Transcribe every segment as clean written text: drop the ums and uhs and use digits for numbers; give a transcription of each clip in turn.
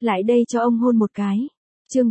Lại đây cho ông hôn một cái. Chương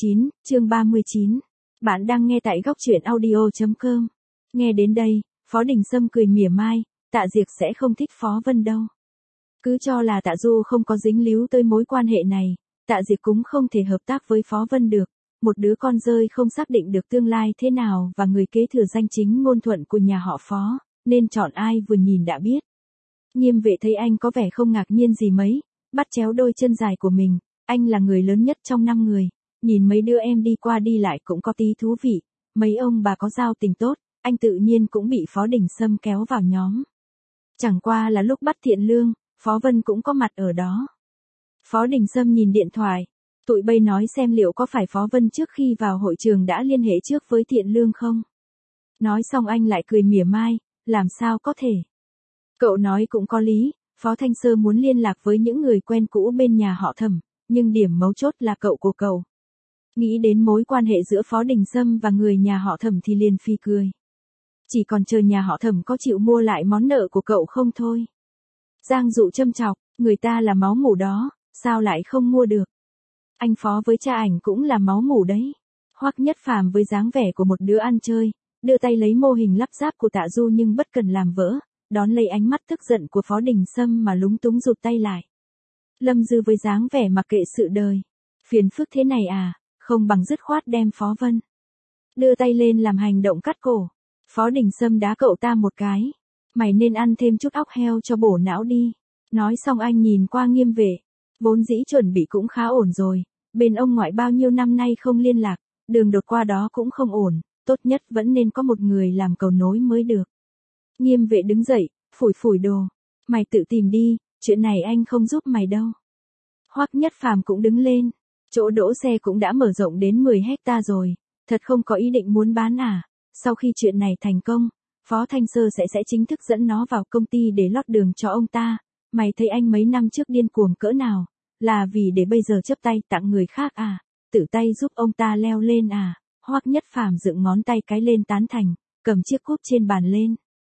39. Bạn đang nghe tại góc truyện audio.com. Nghe đến đây, Phó Đình Sâm cười mỉa mai, Tạ Diệc sẽ không thích Phó Vân đâu. Cứ cho là Tạ Du không có dính líu tới mối quan hệ này, Tạ Diệc cũng không thể hợp tác với Phó Vân được. Một đứa con rơi không xác định được tương lai thế nào và người kế thừa danh chính ngôn thuận của nhà họ Phó, nên chọn ai vừa nhìn đã biết. Nghiêm Vệ thấy anh có vẻ không ngạc nhiên gì mấy, bắt chéo đôi chân dài của mình, anh là người lớn nhất trong 5 người, nhìn mấy đứa em đi qua đi lại cũng có tí thú vị, mấy ông bà có giao tình tốt, anh tự nhiên cũng bị Phó Đình Sâm kéo vào nhóm. Chẳng qua là lúc bắt Thiện Lương, Phó Vân cũng có mặt ở đó. Phó Đình Sâm nhìn điện thoại, tụi bây nói xem liệu có phải Phó Vân trước khi vào hội trường đã liên hệ trước với Thiện Lương không? Nói xong anh lại cười mỉa mai, làm sao có thể? Cậu nói cũng có lý, Phó Thanh Sơ muốn liên lạc với những người quen cũ bên nhà họ Thẩm, nhưng điểm mấu chốt là cậu của cậu. Nghĩ đến mối quan hệ giữa Phó Đình Sâm và người nhà họ Thẩm thì liền phì cười. Chỉ còn chờ nhà họ Thẩm có chịu mua lại món nợ của cậu không thôi. Giang Dụ châm chọc, người ta là máu mủ đó, sao lại không mua được? Anh Phó với cha ảnh cũng là máu mủ đấy. Hoắc Nhất Phàm với dáng vẻ của một đứa ăn chơi, đưa tay lấy mô hình lắp ráp của Tạ Du nhưng bất cần làm vỡ, đón lấy ánh mắt tức giận của Phó Đình Sâm mà lúng túng rụt tay lại. Lâm Dư với dáng vẻ mặc kệ sự đời. Phiền phức thế này à, không bằng dứt khoát đem Phó Vân. Đưa tay lên làm hành động cắt cổ. Phó Đình Sâm đá cậu ta một cái. Mày nên ăn thêm chút óc heo cho bổ não đi. Nói xong anh nhìn qua Nghiêm Vệ. Vốn dĩ chuẩn bị cũng khá ổn rồi. Bên ông ngoại bao nhiêu năm nay không liên lạc, đường đột qua đó cũng không ổn, tốt nhất vẫn nên có một người làm cầu nối mới được. Nghiêm Vệ đứng dậy, phủi phủi đồ. Mày tự tìm đi, chuyện này anh không giúp mày đâu. Hoắc Nhất Phàm cũng đứng lên. Chỗ đỗ xe cũng đã mở rộng đến 10 hecta rồi, thật không có ý định muốn bán à? Sau khi chuyện này thành công, Phó Thanh Sơ sẽ chính thức dẫn nó vào công ty để lót đường cho ông ta. Mày thấy anh mấy năm trước điên cuồng cỡ nào, là vì để bây giờ chấp tay tặng người khác à? Tự tay giúp ông ta leo lên à? Hoắc Nhất Phàm dựng ngón tay cái lên tán thành, cầm chiếc cúp trên bàn lên.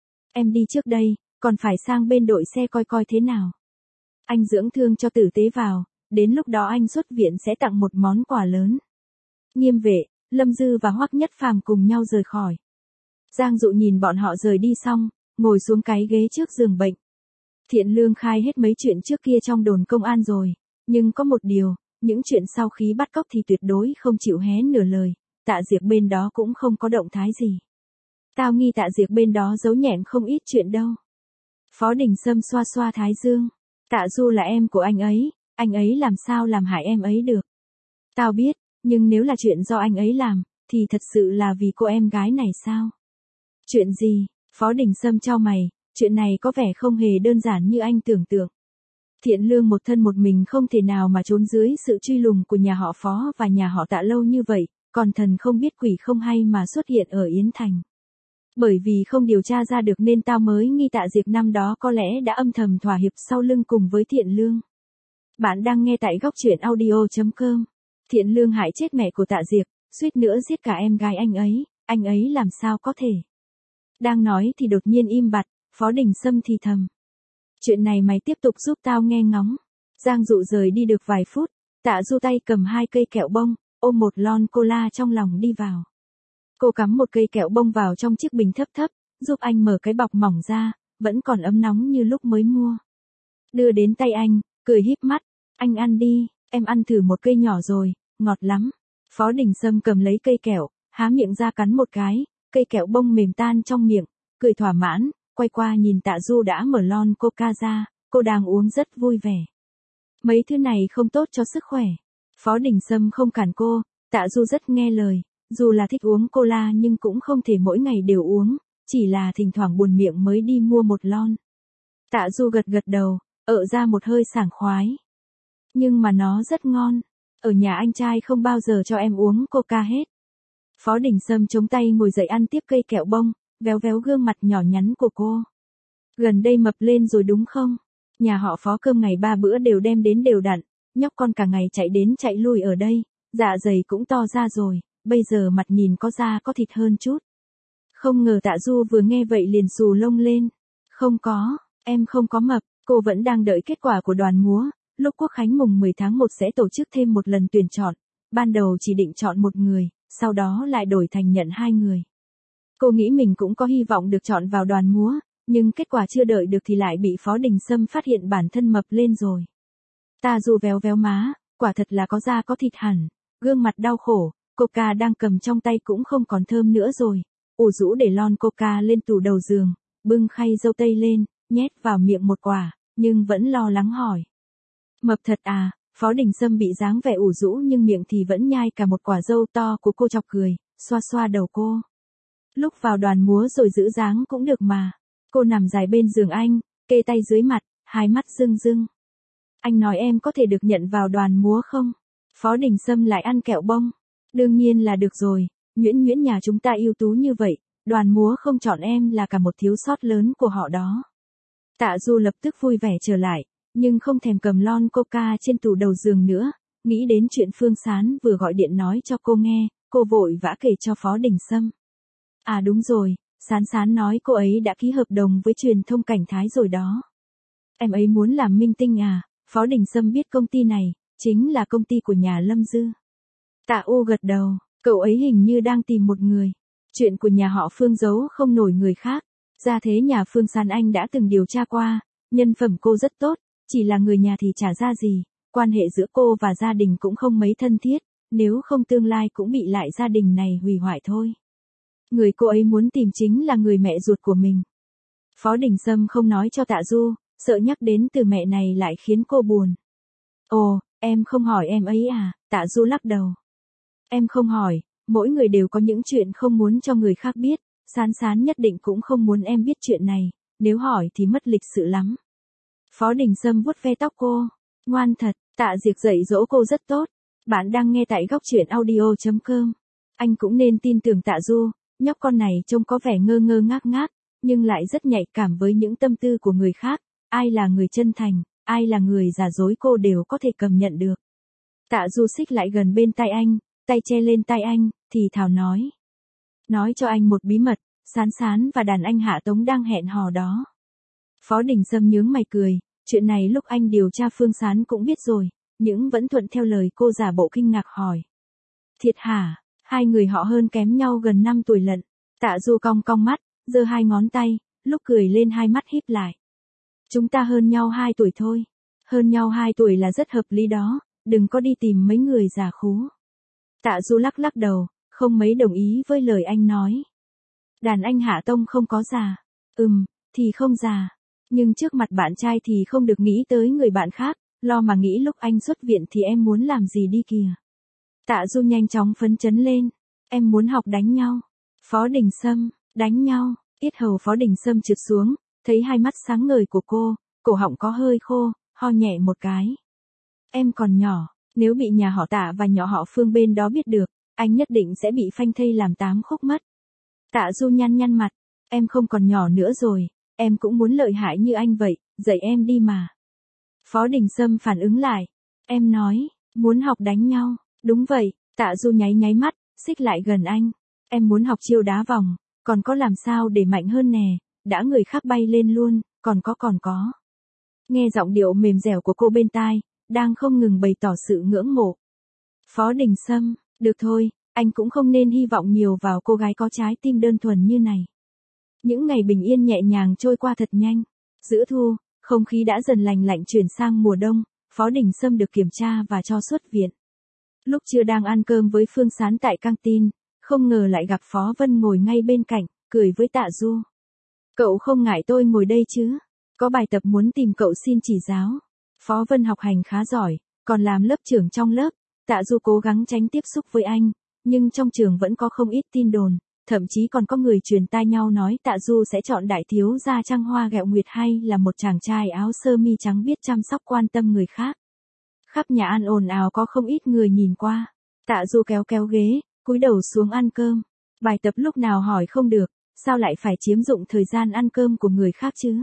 Em đi trước đây, còn phải sang bên đội xe coi coi thế nào. Anh dưỡng thương cho tử tế vào, đến lúc đó anh xuất viện sẽ tặng một món quà lớn. Nghiêm Vệ, Lâm Dư và Hoắc Nhất Phàm cùng nhau rời khỏi. Giang Dụ nhìn bọn họ rời đi xong, ngồi xuống cái ghế trước giường bệnh. Thiện Lương khai hết mấy chuyện trước kia trong đồn công an rồi, nhưng có một điều, những chuyện sau khi bắt cóc thì tuyệt đối không chịu hé nửa lời, Tạ Diệc bên đó cũng không có động thái gì. Tao nghi Tạ Diệc bên đó giấu nhẹm không ít chuyện đâu. Phó Đình Sâm xoa xoa thái dương, Tạ Du là em của anh ấy làm sao làm hại em ấy được. Tao biết, nhưng nếu là chuyện do anh ấy làm, thì thật sự là vì cô em gái này sao? Chuyện gì? Phó Đình Sâm chau mày, chuyện này có vẻ không hề đơn giản như anh tưởng tượng. Thiện Lương một thân một mình không thể nào mà trốn dưới sự truy lùng của nhà họ Phó và nhà họ Tạ lâu như vậy, còn thần không biết quỷ không hay mà xuất hiện ở Yến Thành. Bởi vì không điều tra ra được nên tao mới nghi Tạ Diệc năm đó có lẽ đã âm thầm thỏa hiệp sau lưng cùng với Thiện Lương. Bạn đang nghe tại góc truyện audio.com. Thiện Lương hại chết mẹ của Tạ Diệc, suýt nữa giết cả em gái anh ấy làm sao có thể. Đang nói thì đột nhiên im bặt, Phó Đình Sâm thì thầm. Chuyện này mày tiếp tục giúp tao nghe ngóng. Giang Dụ rời đi được vài phút, Tạ Du tay cầm 2 cây kẹo bông, ôm một lon cola trong lòng đi vào. Cô cắm một cây kẹo bông vào trong chiếc bình thấp thấp, giúp anh mở cái bọc mỏng ra, vẫn còn ấm nóng như lúc mới mua. Đưa đến tay anh, cười híp mắt, anh ăn đi, em ăn thử một cây nhỏ rồi, ngọt lắm. Phó Đình Sâm cầm lấy cây kẹo, há miệng ra cắn một cái, cây kẹo bông mềm tan trong miệng, cười thỏa mãn, quay qua nhìn Tạ Du đã mở lon coca ra, cô đang uống rất vui vẻ. Mấy thứ này không tốt cho sức khỏe. Phó Đình Sâm không cản cô, Tạ Du rất nghe lời, dù là thích uống cola nhưng cũng không thể mỗi ngày đều uống, chỉ là thỉnh thoảng buồn miệng mới đi mua một lon. Tạ Du gật gật đầu, ra một hơi sảng khoái. Nhưng mà nó rất ngon, ở nhà anh trai không bao giờ cho em uống coca hết. Phó Đình Sâm chống tay ngồi dậy ăn tiếp cây kẹo bông, véo véo gương mặt nhỏ nhắn của cô. Gần đây mập lên rồi đúng không? Nhà họ Phó cơm ngày 3 bữa đều đem đến đều đặn, nhóc con cả ngày chạy đến chạy lui ở đây, dạ dày cũng to ra rồi, bây giờ mặt nhìn có da có thịt hơn chút. Không ngờ Tạ Du vừa nghe vậy liền xù lông lên. Không có, em không có mập, cô vẫn đang đợi kết quả của đoàn múa, lúc Quốc khánh mùng 10 tháng 1 sẽ tổ chức thêm một lần tuyển chọn, ban đầu chỉ định chọn một người, sau đó lại đổi thành nhận 2 người. Cô nghĩ mình cũng có hy vọng được chọn vào đoàn múa, nhưng kết quả chưa đợi được thì lại bị Phó Đình Sâm phát hiện bản thân mập lên rồi. Tạ Du véo véo má, quả thật là có da có thịt hẳn, gương mặt đau khổ, coca đang cầm trong tay cũng không còn thơm nữa rồi. Ủ rũ để lon coca lên tủ đầu giường, bưng khay dâu tây lên, nhét vào miệng một quả, nhưng vẫn lo lắng hỏi. Mập thật à? Phó Đình Sâm bị dáng vẻ ủ rũ nhưng miệng thì vẫn nhai cả một quả dâu to của cô chọc cười, xoa xoa đầu cô. Lúc vào đoàn múa rồi giữ dáng cũng được mà. Cô nằm dài bên giường anh, kê tay dưới mặt, hai mắt rưng rưng. Anh nói em có thể được nhận vào đoàn múa không? Phó Đình Sâm lại ăn kẹo bông. Đương nhiên là được rồi, Nhuyễn Nhuyễn nhà chúng ta ưu tú như vậy, đoàn múa không chọn em là cả một thiếu sót lớn của họ đó. Tạ Du lập tức vui vẻ trở lại, nhưng không thèm cầm lon coca trên tủ đầu giường nữa, nghĩ đến chuyện Phương Sán vừa gọi điện nói cho cô nghe, cô vội vã kể cho Phó Đình Sâm. À đúng rồi, Sán nói cô ấy đã ký hợp đồng với truyền thông Cảnh Thái rồi đó. Em ấy muốn làm minh tinh à? Phó Đình Sâm biết công ty này, chính là công ty của nhà Lâm Dư. Tạ U gật đầu, cậu ấy hình như đang tìm một người. Chuyện của nhà họ Phương giấu không nổi người khác. Ra thế nhà Phương Sán anh đã từng điều tra qua, nhân phẩm cô rất tốt, chỉ là người nhà thì chả ra gì, quan hệ giữa cô và gia đình cũng không mấy thân thiết, nếu không tương lai cũng bị lại gia đình này hủy hoại thôi. Người cô ấy muốn tìm chính là người mẹ ruột của mình. Phó Đình Sâm không nói cho Tạ Du, sợ nhắc đến từ mẹ này lại khiến cô buồn. Ồ, em không hỏi em ấy à? Tạ Du lắc đầu. Em không hỏi, mỗi người đều có những chuyện không muốn cho người khác biết, Sán nhất định cũng không muốn em biết chuyện này, nếu hỏi thì mất lịch sự lắm. Phó Đình Sâm vuốt ve tóc cô, ngoan thật, Tạ Diệc dạy dỗ cô rất tốt. Bạn đang nghe tại góc truyện audio.com. Anh cũng nên tin tưởng Tạ Du, nhóc con này trông có vẻ ngơ ngơ ngác ngác, nhưng lại rất nhạy cảm với những tâm tư của người khác, ai là người chân thành, ai là người giả dối cô đều có thể cảm nhận được. Tạ Du xích lại gần bên tai anh, tay che lên tai anh, thì thào nói. Nói cho anh một bí mật, Sán và đàn anh Hạ Tống đang hẹn hò đó. Phó Đình Sâm nhướng mày cười, chuyện này lúc anh điều tra Phương Sán cũng biết rồi, nhưng vẫn thuận theo lời cô giả bộ kinh ngạc hỏi. Thiệt hả? Hai người họ hơn kém nhau gần 5 tuổi lận. Tạ Du cong cong mắt, giơ hai ngón tay, lúc cười lên hai mắt híp lại. Chúng ta hơn nhau 2 tuổi thôi. Hơn nhau 2 tuổi là rất hợp lý đó, đừng có đi tìm mấy người già khú. Tạ Du lắc lắc đầu, không mấy đồng ý với lời anh nói. Đàn anh Hạ Tông không có già. Thì không già. Nhưng trước mặt bạn trai thì không được nghĩ tới người bạn khác, lo mà nghĩ lúc anh xuất viện thì em muốn làm gì đi kìa. Tạ Du nhanh chóng phấn chấn lên. Em muốn học đánh nhau. Phó Đình Sâm, đánh nhau, yết hầu Phó Đình Sâm trượt xuống, thấy hai mắt sáng ngời của cô, cổ họng có hơi khô, ho nhẹ một cái. Em còn nhỏ, nếu bị nhà họ Tạ và nhỏ họ Phương bên đó biết được, anh nhất định sẽ bị phanh thây làm 8 khúc mất. Tạ Du nhăn nhăn mặt, em không còn nhỏ nữa rồi, em cũng muốn lợi hại như anh vậy, dạy em đi mà. Phó Đình Sâm phản ứng lại, em nói, muốn học đánh nhau, đúng vậy, Tạ Du nháy nháy mắt, xích lại gần anh, em muốn học chiêu đá vòng, còn có làm sao để mạnh hơn nè, đã người khác bay lên luôn, còn có. Nghe giọng điệu mềm dẻo của cô bên tai, đang không ngừng bày tỏ sự ngưỡng mộ. Phó Đình Sâm, được thôi, anh cũng không nên hy vọng nhiều vào cô gái có trái tim đơn thuần như này. Những ngày bình yên nhẹ nhàng trôi qua thật nhanh. Giữa thu, không khí đã dần lành lạnh chuyển sang mùa đông, Phó Đình Sâm được kiểm tra và cho xuất viện. Lúc chưa đang ăn cơm với Phương Sán tại căng tin, không ngờ lại gặp Phó Vân ngồi ngay bên cạnh, cười với Tạ Du. Cậu không ngại tôi ngồi đây chứ? Có bài tập muốn tìm cậu xin chỉ giáo. Phó Vân học hành khá giỏi, còn làm lớp trưởng trong lớp. Tạ Du cố gắng tránh tiếp xúc với anh, nhưng trong trường vẫn có không ít tin đồn, thậm chí còn có người truyền tai nhau nói Tạ Du sẽ chọn đại thiếu gia trăng hoa gẹo nguyệt hay là một chàng trai áo sơ mi trắng biết chăm sóc quan tâm người khác. Khắp nhà ăn ồn ào có không ít người nhìn qua. Tạ Du kéo kéo ghế, cúi đầu xuống ăn cơm. Bài tập lúc nào hỏi không được, sao lại phải chiếm dụng thời gian ăn cơm của người khác chứ?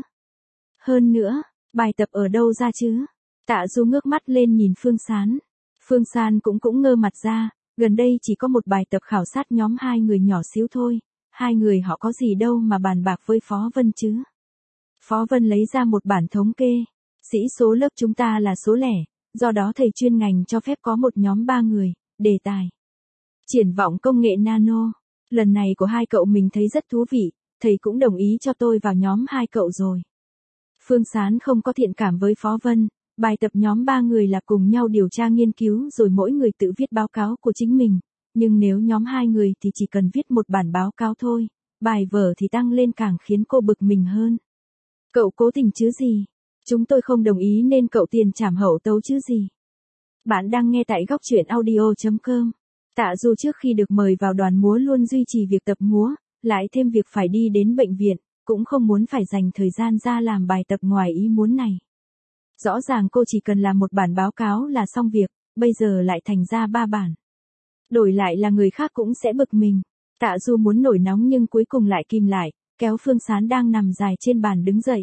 Hơn nữa, bài tập ở đâu ra chứ? Tạ Du ngước mắt lên nhìn Phương Sán. Phương Sán cũng ngơ mặt ra, gần đây chỉ có một bài tập khảo sát nhóm 2 người nhỏ xíu thôi, 2 người họ có gì đâu mà bàn bạc với Phó Vân chứ. Phó Vân lấy ra một bản thống kê. Sĩ số lớp chúng ta là số lẻ, do đó thầy chuyên ngành cho phép có một nhóm 3 người, đề tài. Triển vọng công nghệ nano. Lần này của hai cậu mình thấy rất thú vị, thầy cũng đồng ý cho tôi vào nhóm hai cậu rồi. Phương Sán không có thiện cảm với Phó Vân, bài tập nhóm 3 người là cùng nhau điều tra nghiên cứu rồi mỗi người tự viết báo cáo của chính mình, nhưng nếu nhóm 2 người thì chỉ cần viết một bản báo cáo thôi, bài vở thì tăng lên càng khiến cô bực mình hơn. Cậu cố tình chứ gì? Chúng tôi không đồng ý nên cậu tiền trảm hậu tấu chứ gì. Bạn đang nghe tại góc truyện audio.com. Tạ Du trước khi được mời vào đoàn múa luôn duy trì việc tập múa, lại thêm việc phải đi đến bệnh viện, cũng không muốn phải dành thời gian ra làm bài tập ngoài ý muốn này. Rõ ràng cô chỉ cần làm một bản báo cáo là xong việc, bây giờ lại thành ra 3 bản. Đổi lại là người khác cũng sẽ bực mình. Tạ Du muốn nổi nóng nhưng cuối cùng lại kìm lại, kéo Phương Sán đang nằm dài trên bàn đứng dậy.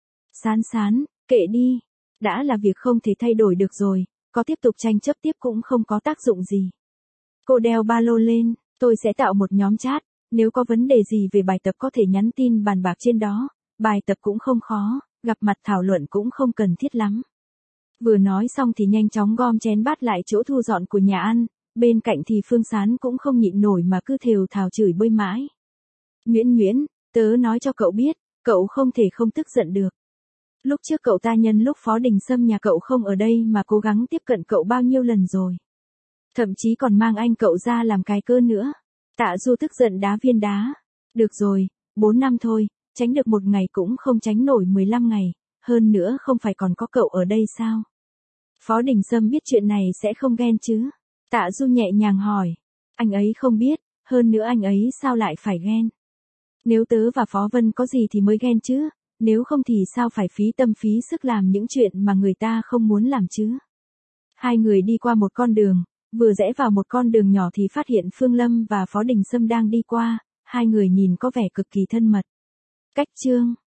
Sán, kệ đi. Đã là việc không thể thay đổi được rồi, có tiếp tục tranh chấp tiếp cũng không có tác dụng gì. Cô đeo ba lô lên, tôi sẽ tạo một nhóm chat, nếu có vấn đề gì về bài tập có thể nhắn tin bàn bạc trên đó, bài tập cũng không khó, gặp mặt thảo luận cũng không cần thiết lắm. Vừa nói xong thì nhanh chóng gom chén bát lại chỗ thu dọn của nhà ăn, bên cạnh thì Phương Sán cũng không nhịn nổi mà cứ thều thào chửi bới mãi. Nguyễn, tớ nói cho cậu biết, cậu không thể không tức giận được. Lúc trước cậu ta nhân lúc Phó Đình Sâm nhà cậu không ở đây mà cố gắng tiếp cận cậu bao nhiêu lần rồi. Thậm chí còn mang anh cậu ra làm cái cơ nữa. Tạ Du tức giận đá viên đá. Được rồi, 4 năm thôi, tránh được một ngày cũng không tránh nổi 15 ngày, hơn nữa không phải còn có cậu ở đây sao? Phó Đình Sâm biết chuyện này sẽ không ghen chứ? Tạ Du nhẹ nhàng hỏi. Anh ấy không biết, hơn nữa anh ấy sao lại phải ghen? Nếu tớ và Phó Vân có gì thì mới ghen chứ, nếu không thì sao phải phí tâm phí sức làm những chuyện mà người ta không muốn làm chứ? Hai người đi qua một con đường, vừa rẽ vào một con đường nhỏ thì phát hiện Phương Lâm và Phó Đình Sâm đang đi qua, hai người nhìn có vẻ cực kỳ thân mật. Cách chương